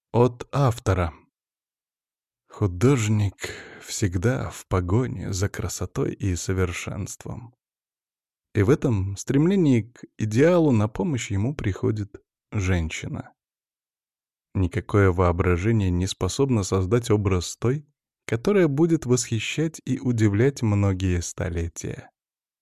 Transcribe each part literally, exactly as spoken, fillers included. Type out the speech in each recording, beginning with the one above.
От автора. Художник всегда в погоне за красотой и совершенством. И в этом стремлении к идеалу на помощь ему приходит женщина. Никакое воображение не способно создать образ той, которая будет восхищать и удивлять многие столетия.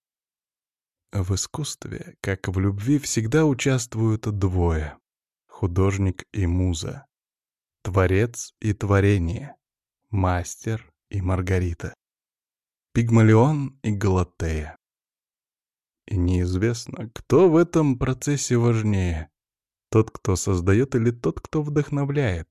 В искусстве, как в любви, всегда участвуют двое — художник и муза, творец и творение, мастер и Маргарита, Пигмалион и Галатея. И неизвестно, кто в этом процессе важнее — тот, кто создает, или тот, кто вдохновляет.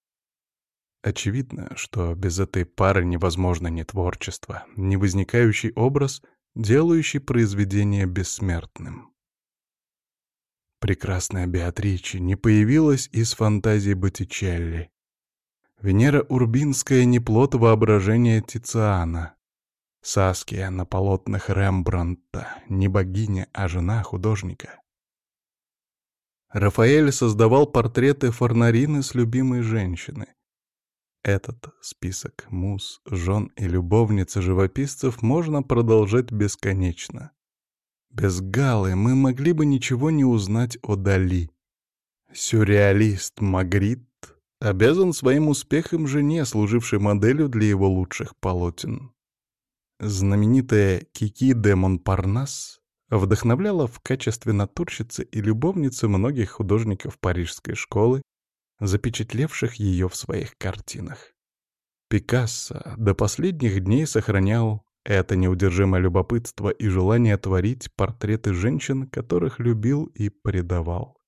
Очевидно, что без этой пары невозможно ни творчество, ни возникающий образ, делающий произведение бессмертным. Прекрасная Беатриче не появилась из фантазии Боттичелли. Венера Урбинская не плод воображения Тициана. Саския на полотнах Рембрандта не богиня, а жена художника. Рафаэль создавал портреты Форнарины с любимой женщины. Этот список муз, жен и любовниц живописцев можно продолжать бесконечно. Без Галы мы могли бы ничего не узнать о Дали. Сюрреалист Магрит обязан своим успехом жене, служившей моделью для его лучших полотен. Знаменитая Кики де Монпарнас вдохновляла в качестве натурщицы и любовницы многих художников парижской школы, запечатлевших ее в своих картинах. Пикассо до последних дней сохранял это неудержимое любопытство и желание творить портреты женщин, которых любил и предавал.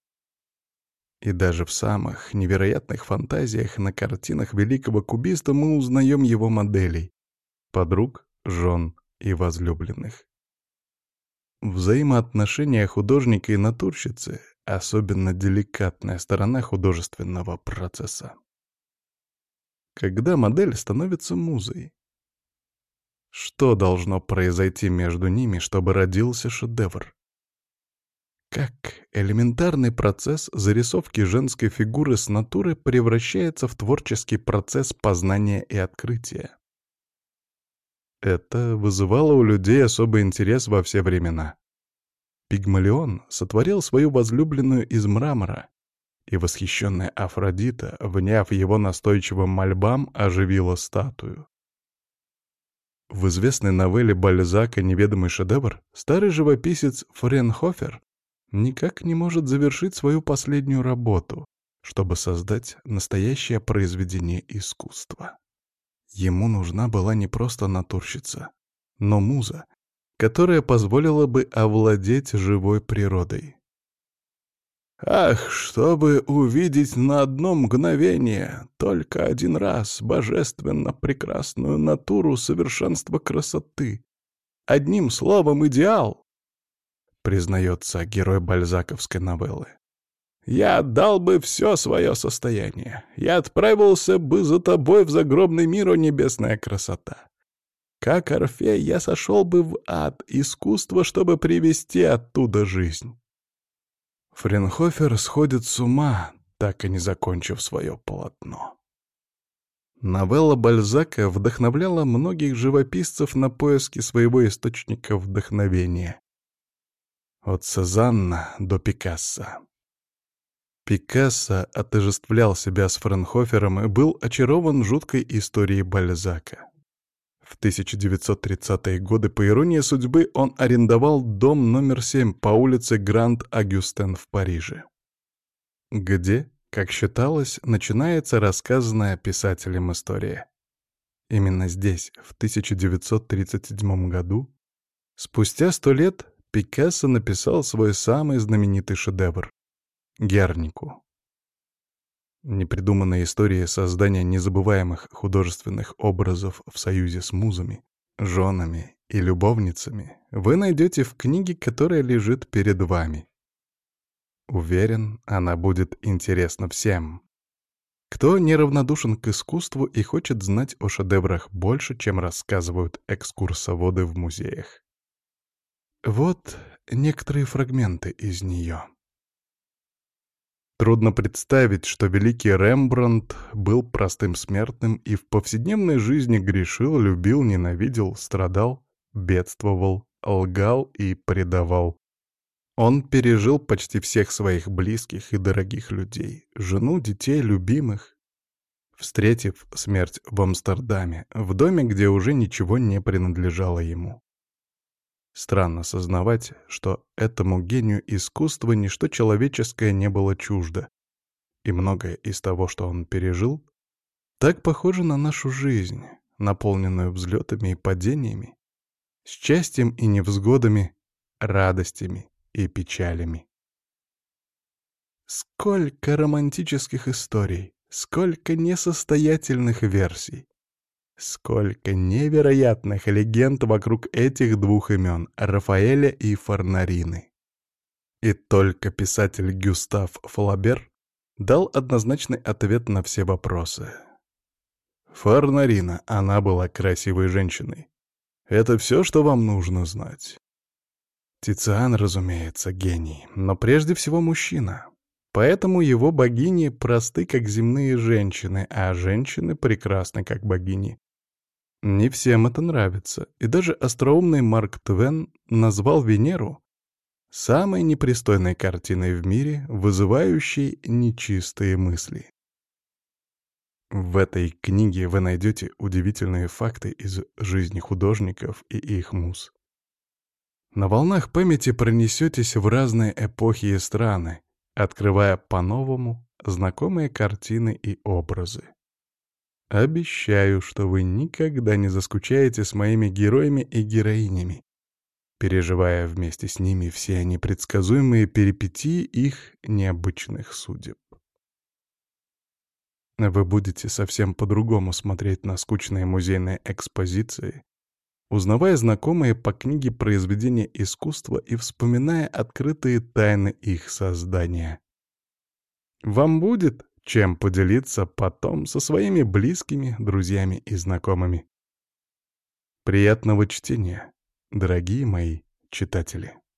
И даже в самых невероятных фантазиях на картинах великого кубиста мы узнаем его моделей — подруг, жен и возлюбленных. Взаимоотношения художника и натурщицы — особенно деликатная сторона художественного процесса. Когда модель становится музой, что должно произойти между ними, чтобы родился шедевр? Как элементарный процесс зарисовки женской фигуры с натуры превращается в творческий процесс познания и открытия? Это вызывало у людей особый интерес во все времена. Пигмалион сотворил свою возлюбленную из мрамора, и восхищенная Афродита, вняв его настойчивым мольбам, оживила статую. В известной новелле Бальзака «Неведомый шедевр» старый живописец Френхофер никак не может завершить свою последнюю работу, чтобы создать настоящее произведение искусства. Ему нужна была не просто натурщица, но муза, которая позволила бы овладеть живой природой. Ах, чтобы увидеть на одно мгновение, только один раз, божественно прекрасную натуру совершенства красоты. Одним словом, идеал, признается герой бальзаковской новеллы. Я отдал бы все свое состояние. Я отправился бы за тобой в загробный мир, о небесная красота. Как Орфей, я сошел бы в ад искусства, чтобы привести оттуда жизнь. Френхофер сходит с ума, так и не закончив свое полотно. Новелла Бальзака вдохновляла многих живописцев на поиски своего источника вдохновения. От Сезанна до Пикассо. Пикассо отождествлял себя с Френхофером и был очарован жуткой историей Бальзака. В тысяча девятьсот тридцатые годы, по иронии судьбы, он арендовал дом номер семь по улице Гранд-Агюстен в Париже, где, как считалось, начинается рассказанная писателем история. Именно здесь, в тысяча девятьсот тридцать седьмом году, спустя сто лет, Пикассо написал свой самый знаменитый шедевр — «Гернику». Непридуманная история создания незабываемых художественных образов в союзе с музами, женами и любовницами вы найдете в книге, которая лежит перед вами. Уверен, она будет интересна всем, кто неравнодушен к искусству и хочет знать о шедеврах больше, чем рассказывают экскурсоводы в музеях. Вот некоторые фрагменты из нее. Трудно представить, что великий Рембрандт был простым смертным и в повседневной жизни грешил, любил, ненавидел, страдал, бедствовал, лгал и предавал. Он пережил почти всех своих близких и дорогих людей, жену, детей, любимых, встретив смерть в Амстердаме, в доме, где уже ничего не принадлежало ему. Странно сознавать, что этому гению искусства ничто человеческое не было чуждо, и многое из того, что он пережил, так похоже на нашу жизнь, наполненную взлетами и падениями, счастьем и невзгодами, радостями и печалями. Сколько романтических историй, сколько несостоятельных версий, сколько невероятных легенд вокруг этих двух имен — Рафаэля и Форнарины. И только писатель Гюстав Флабер дал однозначный ответ на все вопросы. Форнарина, она была красивой женщиной. Это все, что вам нужно знать. Тициан, разумеется, гений, но прежде всего мужчина. Поэтому его богини просты, как земные женщины, а женщины прекрасны, как богини. Не всем это нравится, и даже остроумный Марк Твен назвал Венеру самой непристойной картиной в мире, вызывающей нечистые мысли. В этой книге вы найдете удивительные факты из жизни художников и их муз. На волнах памяти пронесетесь в разные эпохи и страны, открывая по-новому знакомые картины и образы. Обещаю, что вы никогда не заскучаете с моими героями и героинями, переживая вместе с ними все непредсказуемые перипетии их необычных судеб. Вы будете совсем по-другому смотреть на скучные музейные экспозиции, узнавая знакомые по книге произведения искусства и вспоминая открытые тайны их создания. Вам будет чем поделиться потом со своими близкими, друзьями и знакомыми. Приятного чтения, дорогие мои читатели!